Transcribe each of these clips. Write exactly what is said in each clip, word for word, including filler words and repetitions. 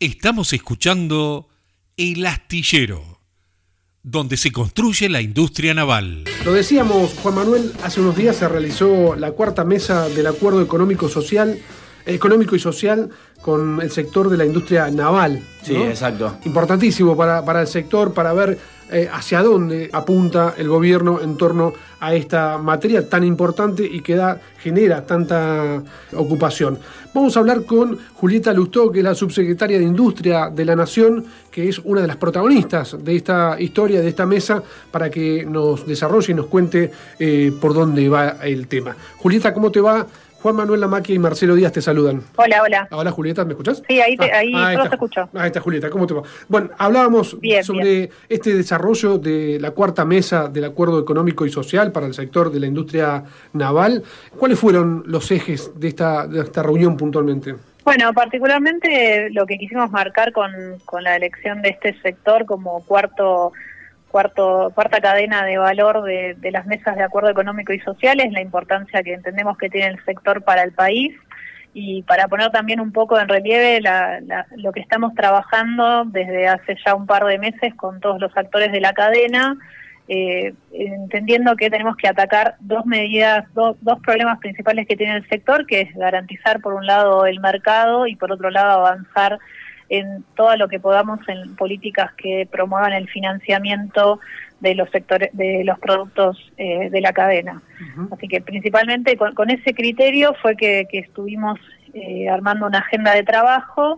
Estamos escuchando El Astillero, donde se construye la industria naval. Lo decíamos, Juan Manuel, hace unos días se realizó la cuarta mesa del Acuerdo Económico Social, Económico y Social con el sector de la industria naval, ¿no? Sí, exacto. Importantísimo para, para el sector, para ver eh, hacia dónde apunta el gobierno en torno a esta materia tan importante y que da, genera tanta ocupación. Vamos a hablar con Julieta Lustó, que es la subsecretaria de Industria de la Nación, que es una de las protagonistas de esta historia, de esta mesa, para que nos desarrolle y nos cuente eh, por dónde va el tema. Julieta, ¿cómo te va? Juan Manuel Lamaquia y Marcelo Díaz te saludan. Hola, hola. Hola, Julieta, ¿me escuchás? Sí, ahí, te, ah, ahí ah, todo se escuchó. Ahí está, Julieta, ¿cómo te va? Bueno, hablábamos bien, sobre bien. este desarrollo de la cuarta mesa del Acuerdo Económico y Social para el sector de la industria naval. ¿Cuáles fueron los ejes de esta, de esta reunión puntualmente? Bueno, particularmente lo que quisimos marcar con, con la elección de este sector como cuarto... Cuarto, cuarta cadena de valor de, de las mesas de acuerdo económico y social es la importancia que entendemos que tiene el sector para el país, y para poner también un poco en relieve la, la, lo que estamos trabajando desde hace ya un par de meses con todos los actores de la cadena, eh, entendiendo que tenemos que atacar dos medidas, do, dos problemas principales que tiene el sector, que es garantizar por un lado el mercado y por otro lado avanzar en todo lo que podamos en políticas que promuevan el financiamiento de los sectores, de los productos eh, de la cadena. Uh-huh. Así que principalmente con, con ese criterio fue que, que estuvimos eh, armando una agenda de trabajo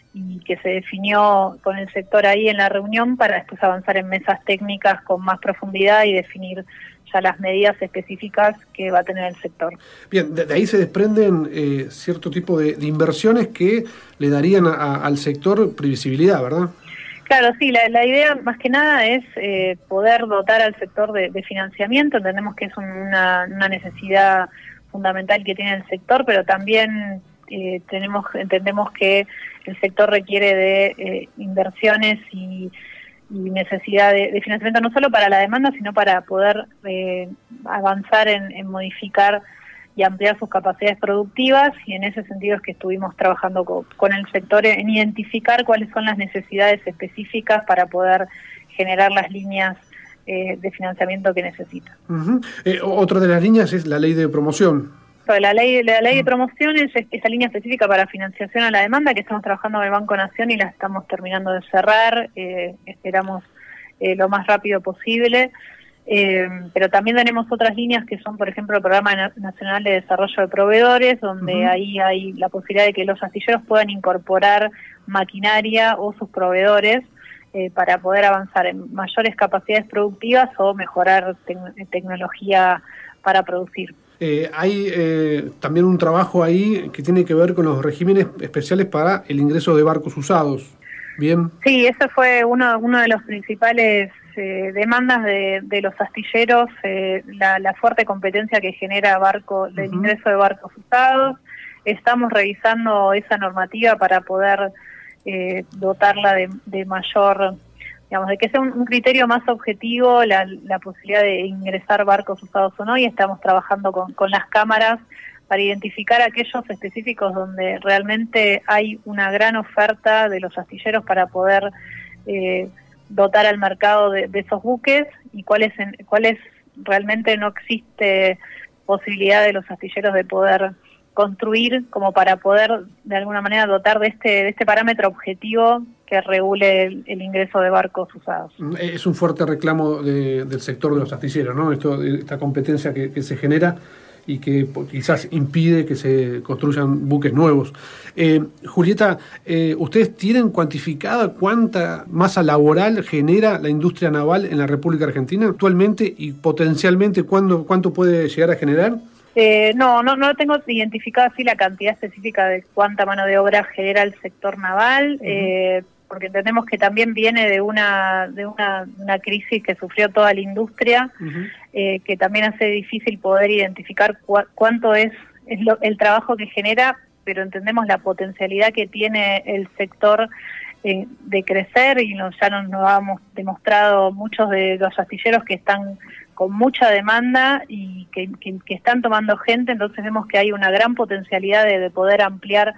y que se definió con el sector ahí en la reunión para después avanzar en mesas técnicas con más profundidad y definir ya las medidas específicas que va a tener el sector. Bien, de, de ahí se desprenden eh, cierto tipo de, de inversiones que le darían a, a, al sector previsibilidad, ¿verdad? Claro, sí, la, la idea más que nada es eh, poder dotar al sector de, de financiamiento. Entendemos que es una, una necesidad fundamental que tiene el sector, pero también eh, tenemos entendemos que el sector requiere de eh, inversiones y y necesidad de, de financiamiento no solo para la demanda, sino para poder eh, avanzar en, en modificar y ampliar sus capacidades productivas, y en ese sentido es que estuvimos trabajando con, con el sector en identificar cuáles son las necesidades específicas para poder generar las líneas eh, de financiamiento que necesita. Uh-huh. Eh, otra de las líneas es la ley de promoción. La ley, la ley de promoción es esa línea específica para financiación a la demanda que estamos trabajando en el Banco Nación y la estamos terminando de cerrar. Eh, esperamos eh, lo más rápido posible. Eh, pero también tenemos otras líneas que son, por ejemplo, el Programa Nacional de Desarrollo de Proveedores, donde uh-huh. ahí hay la posibilidad de que los astilleros puedan incorporar maquinaria o sus proveedores eh, para poder avanzar en mayores capacidades productivas o mejorar te- tecnología para producir. Eh, hay eh, también un trabajo ahí que tiene que ver con los regímenes especiales para el ingreso de barcos usados. Bien. Sí, eso fue uno, uno de los principales eh, demandas de, de los astilleros, eh, la, la fuerte competencia que genera barco, el uh-huh. ingreso de barcos usados. Estamos revisando esa normativa para poder eh, dotarla de, de mayor... digamos, de que sea un, un criterio más objetivo la, la posibilidad de ingresar barcos usados o no, y estamos trabajando con, con las cámaras para identificar aquellos específicos donde realmente hay una gran oferta de los astilleros para poder eh, dotar al mercado de, de esos buques, y cuáles en, cuáles realmente no existe posibilidad de los astilleros de poder construir como para poder de alguna manera dotar de este de este parámetro objetivo que regule el, el ingreso de barcos usados. Es un fuerte reclamo de, del sector de los astilleros, ¿no? Esto, esta competencia que, que se genera y que quizás impide que se construyan buques nuevos. Eh, Julieta, eh, ¿ustedes tienen cuantificada cuánta masa laboral genera la industria naval en la República Argentina actualmente y potencialmente cuándo, cuánto puede llegar a generar? Eh, no, no, no tengo identificada así la cantidad específica de cuánta mano de obra genera el sector naval, uh-huh. eh, porque entendemos que también viene de una de una, una crisis que sufrió toda la industria, uh-huh. eh, que también hace difícil poder identificar cu- cuánto es, es lo, el trabajo que genera, pero entendemos la potencialidad que tiene el sector eh, de crecer, y nos, ya nos, nos hemos demostrado muchos de los astilleros que están con mucha demanda y que, que, que están tomando gente, entonces vemos que hay una gran potencialidad de, de poder ampliar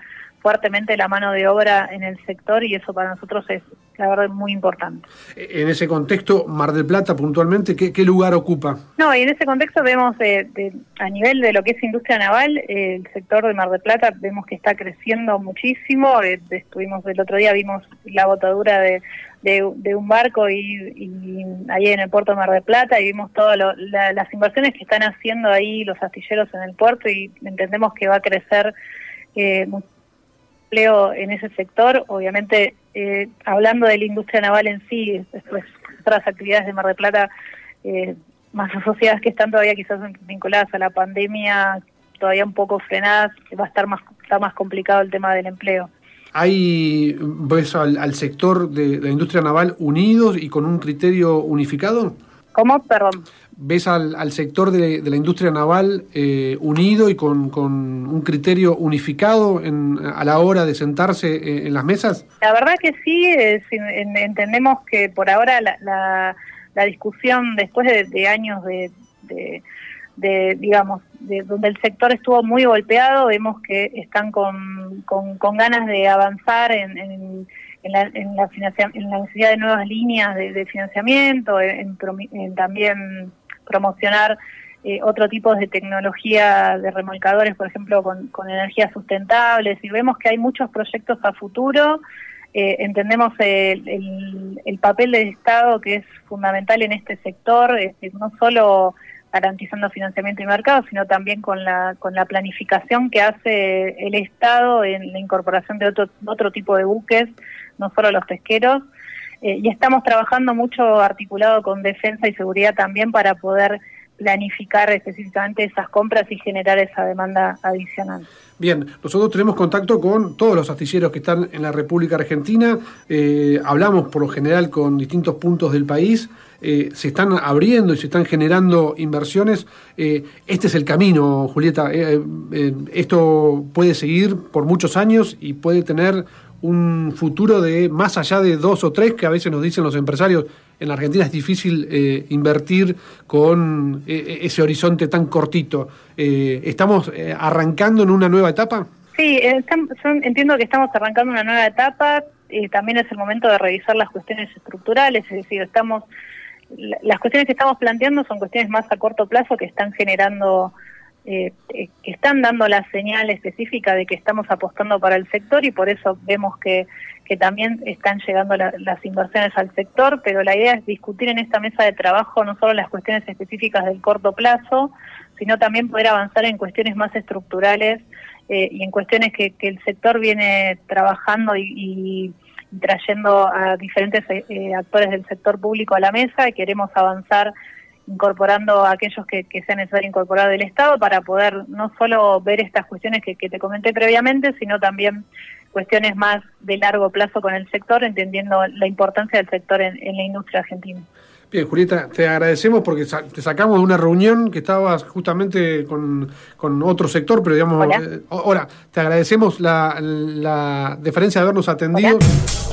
fuertemente la mano de obra en el sector y eso para nosotros es, la verdad, muy importante. En ese contexto, Mar del Plata puntualmente, ¿qué, qué lugar ocupa? No, y en ese contexto vemos eh, de, a nivel de lo que es industria naval, eh, el sector de Mar del Plata vemos que está creciendo muchísimo. Eh, estuvimos el otro día, vimos la botadura de, de, de un barco y, y ahí en el puerto de Mar del Plata y vimos todas la, las inversiones que están haciendo ahí los astilleros en el puerto y entendemos que va a crecer eh, mucho empleo en ese sector. Obviamente, eh, hablando de la industria naval en sí, después otras actividades de Mar del Plata eh, más asociadas que están todavía quizás vinculadas a la pandemia, todavía un poco frenadas, va a estar más, está más complicado el tema del empleo. ¿Hay, ves al, al sector de la industria naval unidos y con un criterio unificado? ¿Cómo? Perdón. ¿Ves al, al sector de, de la industria naval eh, unido y con, con un criterio unificado en, a la hora de sentarse en, en las mesas? La verdad que sí, es, en, entendemos que por ahora la, la, la discusión, después de, de años de, de, de digamos, de, donde el sector estuvo muy golpeado, vemos que están con, con, con ganas de avanzar en, en En la, en, la en la necesidad de nuevas líneas de, de financiamiento, en, en también promocionar eh, otro tipo de tecnología de remolcadores, por ejemplo, con, con energías sustentables, y vemos que hay muchos proyectos a futuro. Eh, entendemos el, el, el papel del Estado, que es fundamental en este sector, eh, no solo garantizando financiamiento y mercado, sino también con la con la planificación que hace el Estado en la incorporación de otro, otro tipo de buques, no solo los pesqueros, eh, y estamos trabajando mucho articulado con defensa y seguridad también para poder planificar específicamente esas compras y generar esa demanda adicional. Bien, nosotros tenemos contacto con todos los astilleros que están en la República Argentina, eh, hablamos por lo general con distintos puntos del país, eh, se están abriendo y se están generando inversiones. Eh, este es el camino, Julieta, eh, eh, esto puede seguir por muchos años y puede tener un futuro de más allá de dos o tres, que a veces nos dicen los empresarios. En la Argentina es difícil eh, invertir con eh, ese horizonte tan cortito. Eh, ¿Estamos eh, arrancando en una nueva etapa? Sí, eh, son, entiendo que estamos arrancando una nueva etapa. Eh, también es el momento de revisar las cuestiones estructurales, es decir, estamos las cuestiones que estamos planteando son cuestiones más a corto plazo que están generando, eh, eh, que están dando la señal específica de que estamos apostando para el sector y por eso vemos que que también están llegando la, las inversiones al sector, pero la idea es discutir en esta mesa de trabajo no solo las cuestiones específicas del corto plazo, sino también poder avanzar en cuestiones más estructurales eh, y en cuestiones que, que el sector viene trabajando y, y, y trayendo a diferentes eh, actores del sector público a la mesa, y queremos avanzar incorporando a aquellos que, que sea necesario incorporar del Estado para poder no solo ver estas cuestiones que, que te comenté previamente, sino también cuestiones más de largo plazo con el sector, entendiendo la importancia del sector en, en la industria argentina. Bien, Julieta, te agradecemos porque sa- te sacamos de una reunión que estabas justamente con, con otro sector, pero digamos... Hola. Eh, ahora, te agradecemos la, la deferencia de habernos atendido. Hola.